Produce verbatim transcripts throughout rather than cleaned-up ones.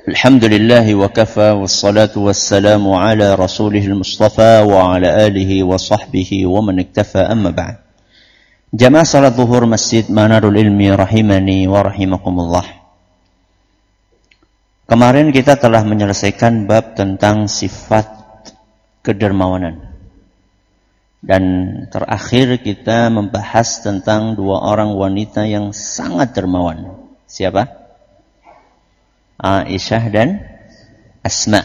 Alhamdulillah wa kafa wassalatu wassalamu ala rasulihil mustafa wa ala alihi wa sahbihi wa man iktafa amma ba'd. Jamaah salat zuhur Masjid Manarul Ilmi rahimani wa rahimakumullah. Kemarin kita telah menyelesaikan bab tentang sifat kedermawanan. Dan terakhir kita membahas tentang dua orang wanita yang sangat dermawan. Siapa? Aisyah dan Asma.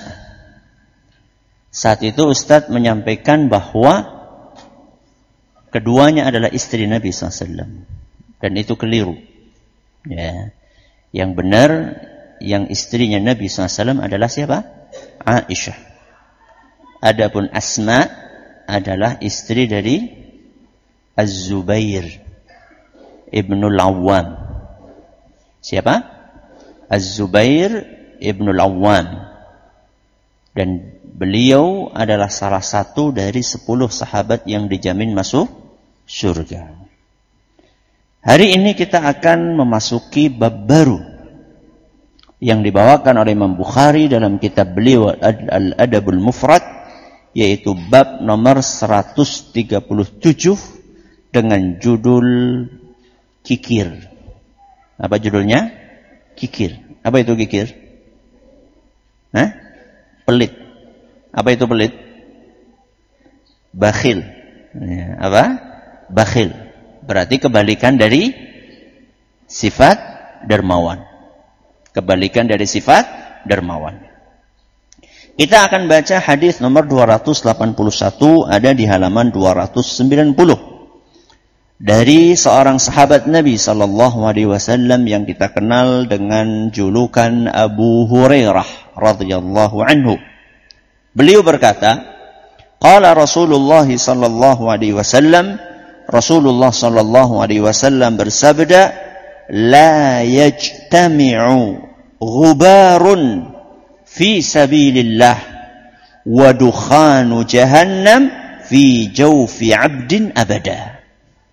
Saat itu Ustadz menyampaikan bahwa keduanya adalah istri Nabi shallallahu alaihi wasallam. Dan itu keliru. Ya. Yang benar, yang istrinya Nabi shallallahu alaihi wasallam adalah siapa? Aisyah. Adapun Asma adalah istri dari Az-Zubair Ibnul Awwam. Siapa? Az-Zubair Ibnul Awwam. Dan beliau adalah salah satu dari sepuluh sahabat yang dijamin masuk surga. Hari ini kita akan memasuki bab baru yang dibawakan oleh Imam Bukhari dalam kitab beliau Al-Adabul Mufrad, yaitu bab nomor seratus tiga puluh tujuh dengan judul kikir. Apa judulnya? Kikir. Apa itu kikir? Hah? Pelit. Apa itu pelit? Bakhil. Ya, apa? Bakhil. Berarti kebalikan dari sifat dermawan. Kebalikan dari sifat dermawan. Kita akan baca hadis nomor dua ratus delapan puluh satu, ada di halaman dua ratus sembilan puluh. Dari seorang sahabat Nabi sallallahu alaihi wasallam yang kita kenal dengan julukan Abu Hurairah radhiyallahu anhu. Beliau berkata, qala Rasulullah sallallahu alaihi wasallam, Rasulullah sallallahu alaihi wasallam bersabda, la yajtami'u ghubarun fi sabilillah wa dukhanu jahannam fi jawfi 'abdin abada.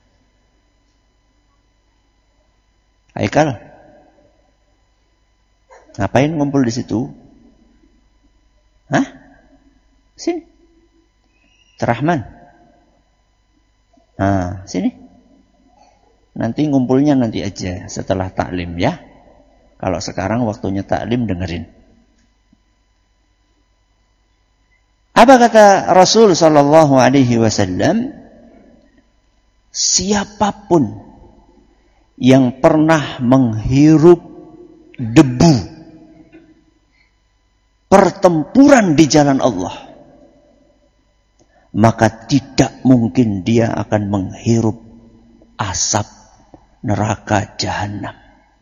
Haikal, ngapain ngumpul di situ? Hah? Sini. Terahman. Nah, sini. Nanti ngumpulnya nanti aja setelah taklim ya. Kalau sekarang waktunya taklim, dengerin. Apa kata Rasul sallallahu alaihi wasallam? Siapapun yang pernah menghirup debu pertempuran di jalan Allah, maka tidak mungkin dia akan menghirup asap neraka jahanam.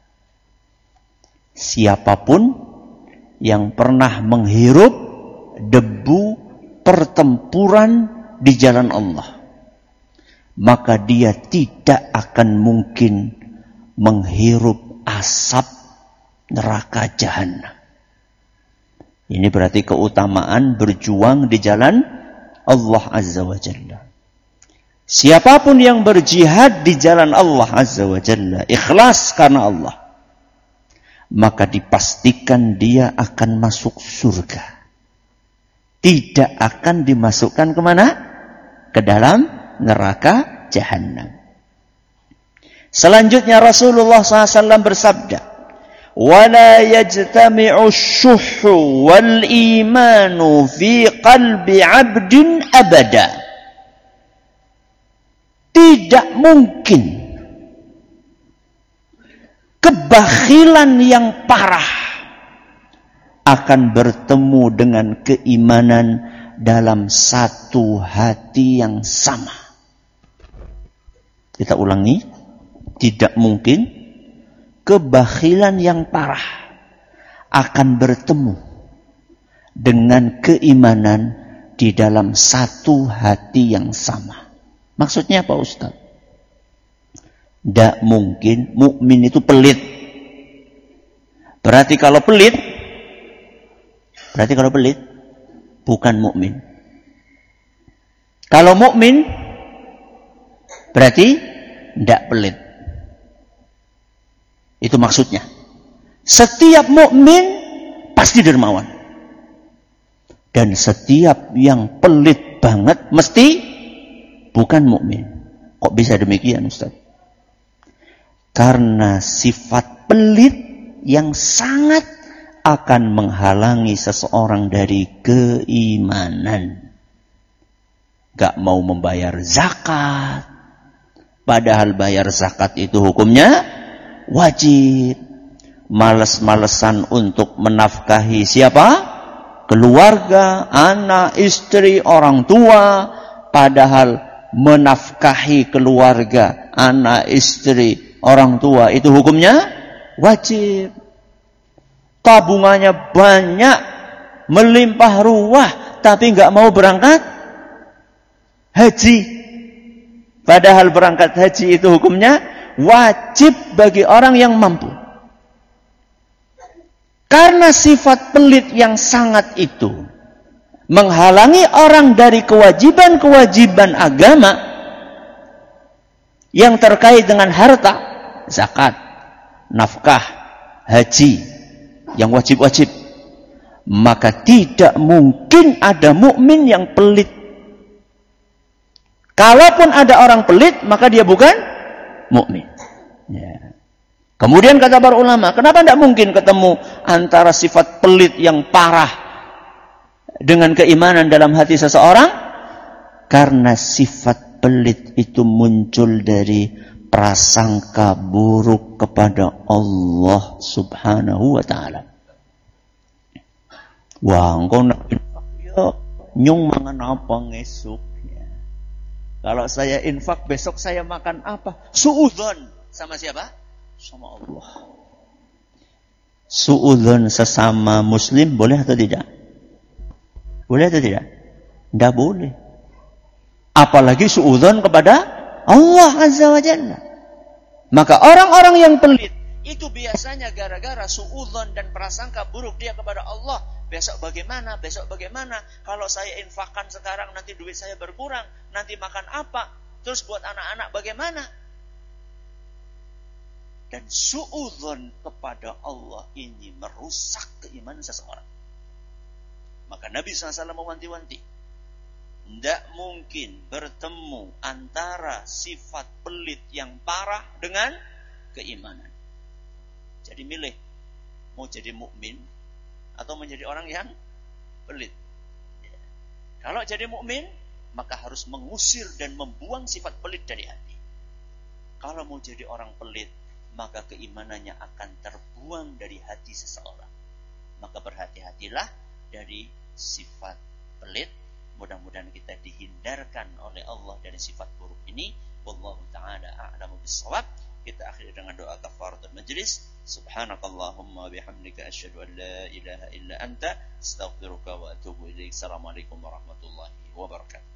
Siapapun yang pernah menghirup debu pertempuran di jalan Allah, maka dia tidak akan mungkin menghirup asap neraka jahanam. Ini berarti keutamaan berjuang di jalan Allah Azza wa Jalla. Siapapun yang berjihad di jalan Allah Azza wa Jalla, ikhlas karena Allah, maka dipastikan dia akan masuk surga. Tidak akan dimasukkan kemana? Ke dalam neraka jahanam. Selanjutnya Rasulullah shallallahu alaihi wasallam bersabda, وَلَا يَجْتَمِعُ الشُّحُّ وَالْإِيمَانُ فِي قَلْبِ عَبْدٍ أَبَدًا. Tidak mungkin kebakhilan yang parah akan bertemu dengan keimanan dalam satu hati yang sama. Kita ulangi, tidak mungkin kebakhilan yang parah akan bertemu dengan keimanan di dalam satu hati yang sama. Maksudnya apa Ustaz? Tidak mungkin mukmin itu pelit. Berarti kalau pelit, berarti kalau pelit bukan mukmin. Kalau mukmin berarti tidak pelit. Itu maksudnya. Setiap mukmin pasti dermawan. Dan setiap yang pelit banget mesti bukan mukmin. Kok bisa demikian, Ustaz? Karena sifat pelit yang sangat akan menghalangi seseorang dari keimanan. Gak mau membayar zakat. Padahal bayar zakat itu hukumnya wajib. Males-malesan untuk menafkahi siapa? Keluarga, anak, istri, orang tua. Padahal menafkahi keluarga, anak, istri, orang tua itu hukumnya wajib. Tabungannya banyak, melimpah ruah, tapi nggak mau berangkat haji. Padahal berangkat haji itu hukumnya wajib bagi orang yang mampu. Karena sifat pelit yang sangat itu menghalangi orang dari kewajiban-kewajiban agama yang terkait dengan harta, zakat, nafkah, haji, yang wajib-wajib. Maka tidak mungkin ada mukmin yang pelit. Kalaupun ada orang pelit, maka dia bukan mukmin. Ya. Kemudian kata para ulama, kenapa tidak mungkin ketemu antara sifat pelit yang parah dengan keimanan dalam hati seseorang? Karena sifat pelit itu muncul dari prasangka buruk kepada Allah Subhanahu wa ta'ala. Wah, engkau nak infak ya, nyung mangan apa ngesuk ya. Kalau saya infak besok saya makan apa? Suudzon sama siapa? Sama Allah. Suudzon sesama muslim boleh atau tidak? Boleh atau tidak? Tidak boleh. Apalagi suudzon kepada Allah Azza wa Jalla. Maka orang-orang yang pelit itu biasanya gara-gara suudzon dan prasangka buruk dia kepada Allah. Besok bagaimana? Besok bagaimana? Kalau saya infakkan sekarang nanti duit saya berkurang, nanti makan apa? Terus buat anak-anak bagaimana? Dan suudzon kepada Allah ini merusak keimanan seseorang. Maka Nabi shallallahu alaihi wasallam mewanti-wanti, tidak mungkin bertemu antara sifat pelit yang parah dengan keimanan. Jadi milih, mau jadi mukmin atau menjadi orang yang pelit. Ya. Kalau jadi mukmin, maka harus mengusir dan membuang sifat pelit dari hati. Kalau mau jadi orang pelit, maka keimanannya akan terbuang dari hati seseorang. Maka berhati-hatilah dari sifat pelit. Mudah-mudahan kita dihindarkan oleh Allah dari sifat buruk ini. Wallahu ta'ala a'lamu bis-shawab. Kita akhiri dengan doa kafaratul majlis. Subhanakallahumma bihamdika asyhadu an la ilaha illa anta astaghfiruka wa atubu ilaik. Assalamualaikum warahmatullahi wabarakatuh.